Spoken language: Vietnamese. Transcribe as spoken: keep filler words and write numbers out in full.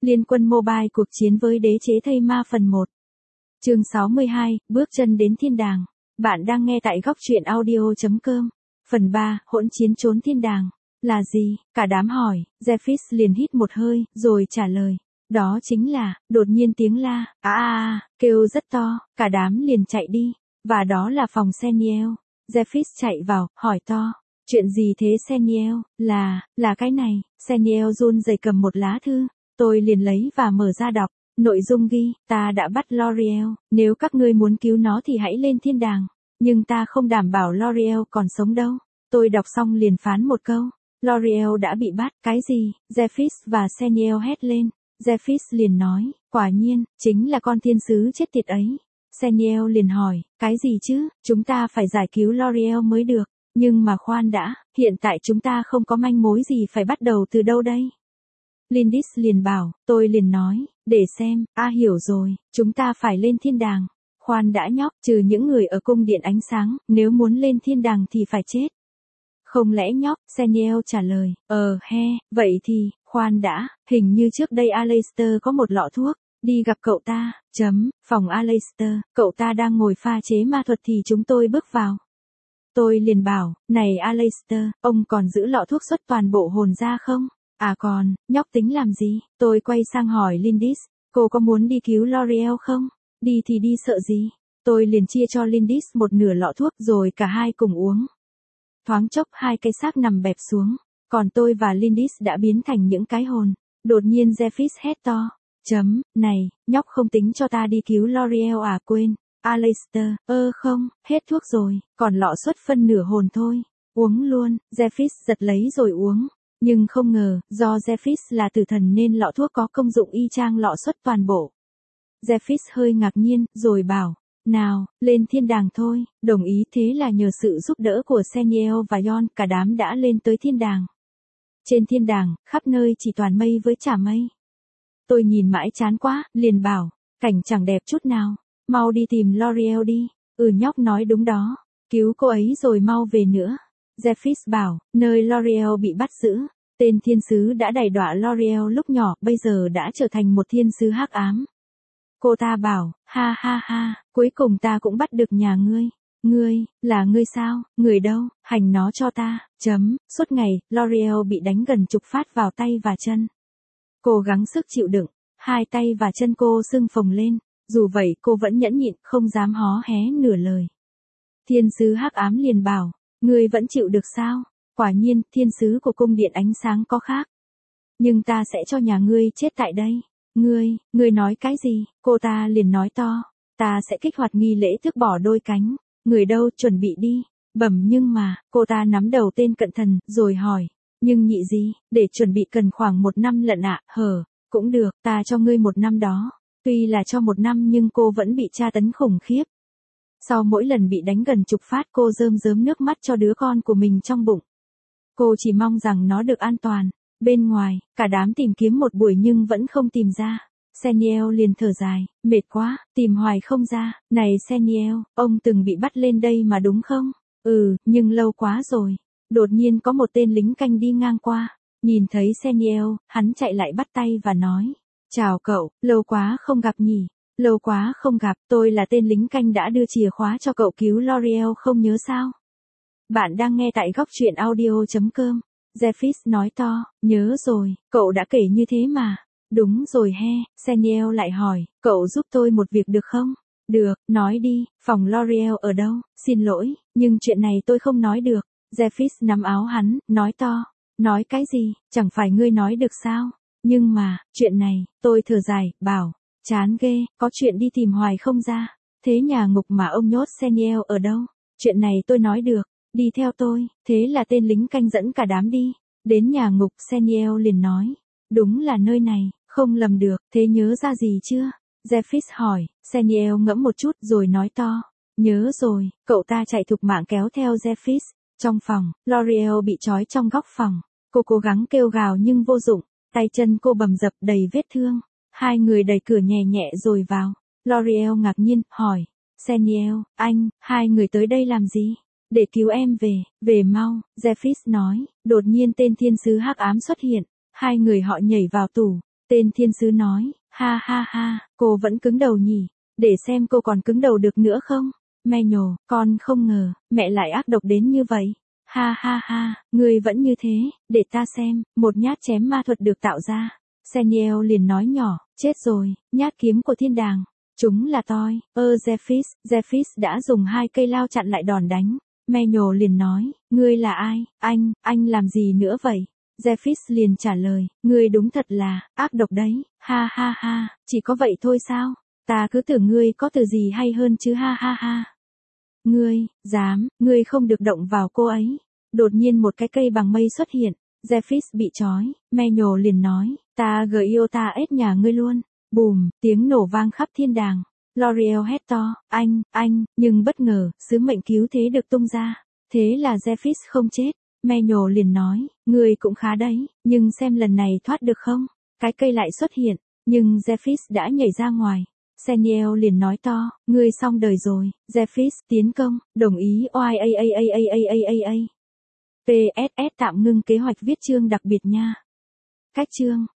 Liên quân mobile cuộc chiến với đế chế thây ma phần một. Chương sáu mươi hai, bước chân đến thiên đàng. Bạn đang nghe tại góc truyện audio chấm com. Phần ba, hỗn chiến trốn thiên đàng. Là gì? Cả đám hỏi, Zephys liền hít một hơi, rồi trả lời. Đó chính là, đột nhiên tiếng la, à à à, kêu rất to, cả đám liền chạy đi. Và đó là phòng Seniel. Zephys chạy vào, hỏi to. Chuyện gì thế Seniel? Là, là cái này. Seniel run rẩy cầm một lá thư. Tôi liền lấy và mở ra đọc. Nội dung ghi, ta đã bắt L'Oreal, nếu các ngươi muốn cứu nó thì hãy lên thiên đàng. Nhưng ta không đảm bảo L'Oreal còn sống đâu. Tôi đọc xong liền phán một câu. L'Oreal đã bị bắt, cái gì? Zephys và Seniel hét lên. Zephys liền nói, quả nhiên, chính là con thiên sứ chết tiệt ấy. Seniel liền hỏi, cái gì chứ, chúng ta phải giải cứu L'Oreal mới được. Nhưng mà khoan đã, hiện tại chúng ta không có manh mối gì, phải bắt đầu từ đâu đây? Lindis liền bảo, tôi liền nói, để xem, a à, hiểu rồi, chúng ta phải lên thiên đàng. Khoan đã nhóc, trừ những người ở cung điện ánh sáng, nếu muốn lên thiên đàng thì phải chết. Không lẽ nhóc, Seniel trả lời, ờ he, vậy thì, khoan đã, hình như trước đây Aleister có một lọ thuốc, đi gặp cậu ta, chấm, phòng Aleister, cậu ta đang ngồi pha chế ma thuật thì chúng tôi bước vào. Tôi liền bảo, này Aleister, ông còn giữ lọ thuốc xuất toàn bộ hồn ra không? À còn, nhóc tính làm gì? Tôi quay sang hỏi Lindis, cô có muốn đi cứu L'Oreal không? Đi thì đi sợ gì? Tôi liền chia cho Lindis một nửa lọ thuốc rồi cả hai cùng uống. Thoáng chốc hai cái xác nằm bẹp xuống, còn tôi và Lindis đã biến thành những cái hồn. Đột nhiên Zephys hét to, chấm, này, nhóc không tính cho ta đi cứu L'Oreal à quên, Aleister, ơ không, hết thuốc rồi, còn lọ xuất phân nửa hồn thôi, uống luôn, Zephys giật lấy rồi uống. Nhưng không ngờ, do Zephys là tử thần nên lọ thuốc có công dụng y chang lọ xuất toàn bộ. Zephys hơi ngạc nhiên, rồi bảo, nào, lên thiên đàng thôi, đồng ý. Thế là nhờ sự giúp đỡ của Seniel và Yon, cả đám đã lên tới thiên đàng. Trên thiên đàng, khắp nơi chỉ toàn mây với chả mây. Tôi nhìn mãi chán quá, liền bảo, cảnh chẳng đẹp chút nào, mau đi tìm L'Oreal đi. Ừ nhóc nói đúng đó, cứu cô ấy rồi mau về nữa. Zephys bảo, nơi L'Oreal bị bắt giữ, tên thiên sứ đã đày đọa L'Oreal lúc nhỏ, bây giờ đã trở thành một thiên sứ hắc ám. Cô ta bảo, ha ha ha, cuối cùng ta cũng bắt được nhà ngươi. Ngươi, là ngươi sao, người đâu, hành nó cho ta, chấm, suốt ngày, L'Oreal bị đánh gần chục phát vào tay và chân. Cô gắng sức chịu đựng, hai tay và chân cô sưng phồng lên, dù vậy cô vẫn nhẫn nhịn, không dám hó hé nửa lời. Thiên sứ hắc ám liền bảo, ngươi vẫn chịu được sao? Quả nhiên, thiên sứ của cung điện ánh sáng có khác. Nhưng ta sẽ cho nhà ngươi chết tại đây. Ngươi, ngươi nói cái gì? Cô ta liền nói to. Ta sẽ kích hoạt nghi lễ tước bỏ đôi cánh. Người đâu, chuẩn bị đi. Bẩm nhưng mà, cô ta nắm đầu tên cận thần, rồi hỏi. Nhưng nhị gì, để chuẩn bị cần khoảng một năm lận ạ, à? Hở, cũng được, ta cho ngươi một năm đó. Tuy là cho một năm nhưng cô vẫn bị tra tấn khủng khiếp. Sau mỗi lần bị đánh gần chục phát cô rơm rớm nước mắt cho đứa con của mình trong bụng. Cô chỉ mong rằng nó được an toàn. Bên ngoài, cả đám tìm kiếm một buổi nhưng vẫn không tìm ra. Seniel liền thở dài, mệt quá, tìm hoài không ra. Này Seniel, ông từng bị bắt lên đây mà đúng không? Ừ, nhưng lâu quá rồi. Đột nhiên có một tên lính canh đi ngang qua. Nhìn thấy Seniel, hắn chạy lại bắt tay và nói. Chào cậu, lâu quá không gặp nhỉ. Lâu quá không gặp, tôi là tên lính canh đã đưa chìa khóa cho cậu cứu L'Oreal không nhớ sao? Bạn đang nghe tại góc truyện audio chấm com. Zephys nói to, nhớ rồi, cậu đã kể như thế mà. Đúng rồi he, Seniel lại hỏi, cậu giúp tôi một việc được không? Được, nói đi, phòng L'Oreal ở đâu? Xin lỗi, nhưng chuyện này tôi không nói được. Zephys nắm áo hắn, nói to. Nói cái gì, chẳng phải ngươi nói được sao? Nhưng mà, chuyện này, tôi thở dài, bảo. Chán ghê, có chuyện đi tìm hoài không ra. Thế nhà ngục mà ông nhốt Seniel ở đâu? Chuyện này tôi nói được, đi theo tôi. Thế là tên lính canh dẫn cả đám đi. Đến nhà ngục, Seniel liền nói. Đúng là nơi này, không lầm được, thế nhớ ra gì chưa? Zephys hỏi, Seniel ngẫm một chút rồi nói to. Nhớ rồi, cậu ta chạy thục mạng kéo theo Zephys. Trong phòng, L'Oreal bị trói trong góc phòng. Cô cố gắng kêu gào nhưng vô dụng, tay chân cô bầm dập đầy vết thương. Hai người đẩy cửa nhẹ nhẹ rồi vào. L'Oreal ngạc nhiên, hỏi. Seniel, anh, hai người tới đây làm gì? Để cứu em về, về mau, Zephys nói. Đột nhiên tên thiên sứ hắc ám xuất hiện. Hai người họ nhảy vào tủ. Tên thiên sứ nói, ha ha ha, cô vẫn cứng đầu nhỉ, để xem cô còn cứng đầu được nữa không? Manuel, con không ngờ, mẹ lại ác độc đến như vậy. Ha ha ha, ngươi vẫn như thế, để ta xem, một nhát chém ma thuật được tạo ra. Seniel liền nói nhỏ, chết rồi, nhát kiếm của thiên đàng. Chúng là toi, ơ Zephys, Zephys đã dùng hai cây lao chặn lại đòn đánh. Manuel liền nói, ngươi là ai, anh, anh làm gì nữa vậy? Zephys liền trả lời, ngươi đúng thật là, ác độc đấy, ha ha ha, chỉ có vậy thôi sao? Ta cứ tưởng ngươi có từ gì hay hơn chứ ha ha ha. Ngươi, dám, ngươi không được động vào cô ấy. Đột nhiên một cái cây bằng mây xuất hiện, Zephys bị trói, Manuel liền nói, ta gợi yêu ta ết nhà ngươi luôn. Bùm, tiếng nổ vang khắp thiên đàng. L'Oreal hét to, anh, anh, nhưng bất ngờ, sứ mệnh cứu thế được tung ra. Thế là Zephys không chết. Manuel liền nói, ngươi cũng khá đấy, nhưng xem lần này thoát được không? Cái cây lại xuất hiện, nhưng Zephys đã nhảy ra ngoài. Seniel liền nói to, ngươi xong đời rồi. Zephys, tiến công, đồng ý oai a a a a a a a a. pê ét ét tạm ngưng kế hoạch viết chương đặc biệt nha. Cách chương